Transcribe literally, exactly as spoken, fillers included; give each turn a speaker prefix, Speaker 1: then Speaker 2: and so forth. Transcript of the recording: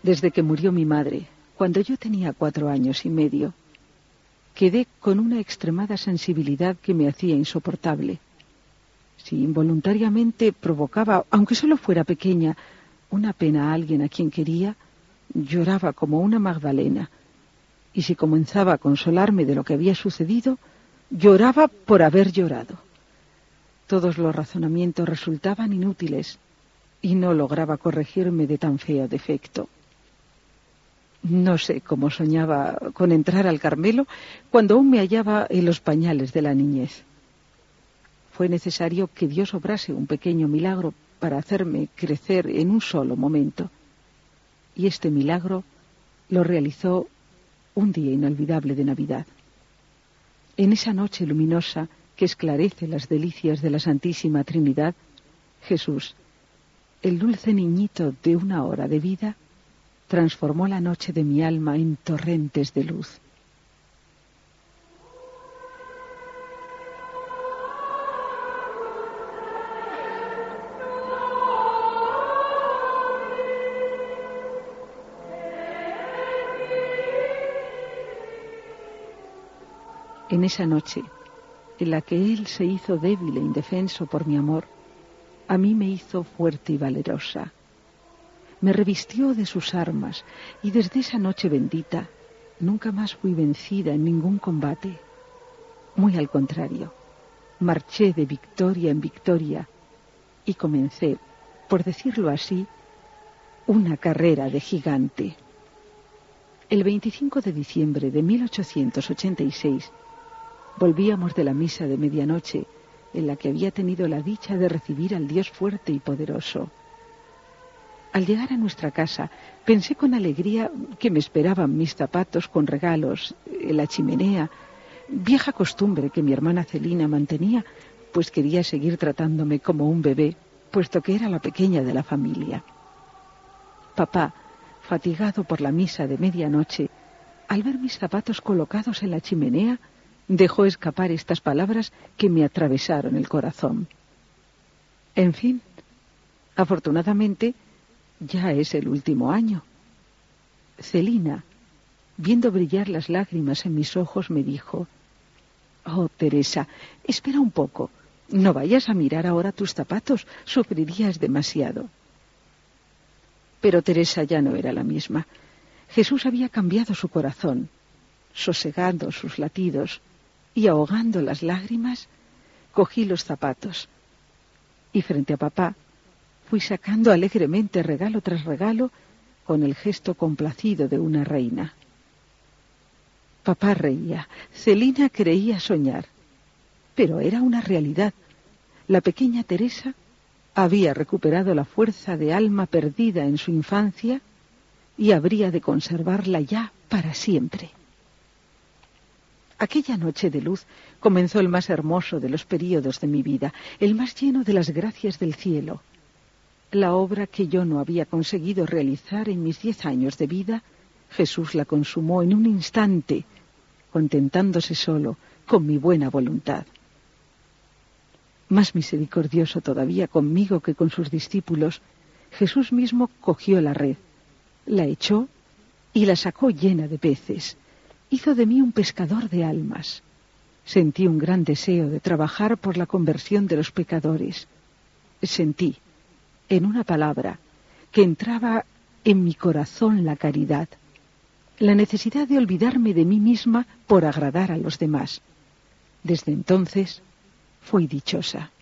Speaker 1: Desde que murió mi madre, cuando yo tenía cuatro años y medio, quedé con una extremada sensibilidad que me hacía insoportable. Si involuntariamente provocaba, aunque solo fuera pequeña, una pena a alguien a quien quería, lloraba como una Magdalena. Y si comenzaba a consolarme de lo que había sucedido, lloraba por haber llorado. Todos los razonamientos resultaban inútiles y no lograba corregirme de tan feo defecto. No sé cómo soñaba con entrar al Carmelo cuando aún me hallaba en los pañales de la niñez. Fue necesario que Dios obrase un pequeño milagro para hacerme crecer en un solo momento. Y este milagro lo realizó un día inolvidable de Navidad. En esa noche luminosa que esclarece las delicias de la Santísima Trinidad, Jesús, el dulce niñito de una hora de vida, transformó la noche de mi alma en torrentes de luz. En esa noche, en la que Él se hizo débil e indefenso por mi amor, a mí me hizo fuerte y valerosa. Me revistió de sus armas, y desde esa noche bendita nunca más fui vencida en ningún combate. Muy al contrario, marché de victoria en victoria y comencé, por decirlo así, una carrera de gigante. El veinticinco de diciembre de mil ochocientos ochenta y seis volvíamos de la misa de medianoche, en la que había tenido la dicha de recibir al Dios fuerte y poderoso. Al llegar a nuestra casa, pensé con alegría que me esperaban mis zapatos con regalos en la chimenea, vieja costumbre que mi hermana Celina mantenía, pues quería seguir tratándome como un bebé, puesto que era la pequeña de la familia. Papá, fatigado por la misa de medianoche, al ver mis zapatos colocados en la chimenea, dejó escapar estas palabras que me atravesaron el corazón. En fin, afortunadamente, ya es el último año. Celina, viendo brillar las lágrimas en mis ojos, me dijo: «Oh, Teresa, espera un poco. No vayas a mirar ahora tus zapatos, sufrirías demasiado». Pero Teresa ya no era la misma. Jesús había cambiado su corazón, sosegando sus latidos y ahogando las lágrimas, cogí los zapatos y frente a papá fui sacando alegremente regalo tras regalo con el gesto complacido de una reina. Papá reía, Celina creía soñar, pero era una realidad. La pequeña Teresa había recuperado la fuerza de alma perdida en su infancia y habría de conservarla ya para siempre. Aquella noche de luz comenzó el más hermoso de los períodos de mi vida, el más lleno de las gracias del cielo. La obra que yo no había conseguido realizar en mis diez años de vida, Jesús la consumó en un instante, contentándose solo con mi buena voluntad. Más misericordioso todavía conmigo que con sus discípulos, Jesús mismo cogió la red, la echó y la sacó llena de peces. Hizo de mí un pescador de almas. Sentí un gran deseo de trabajar por la conversión de los pecadores. Sentí, en una palabra, que entraba en mi corazón la caridad, la necesidad de olvidarme de mí misma por agradar a los demás. Desde entonces fui dichosa.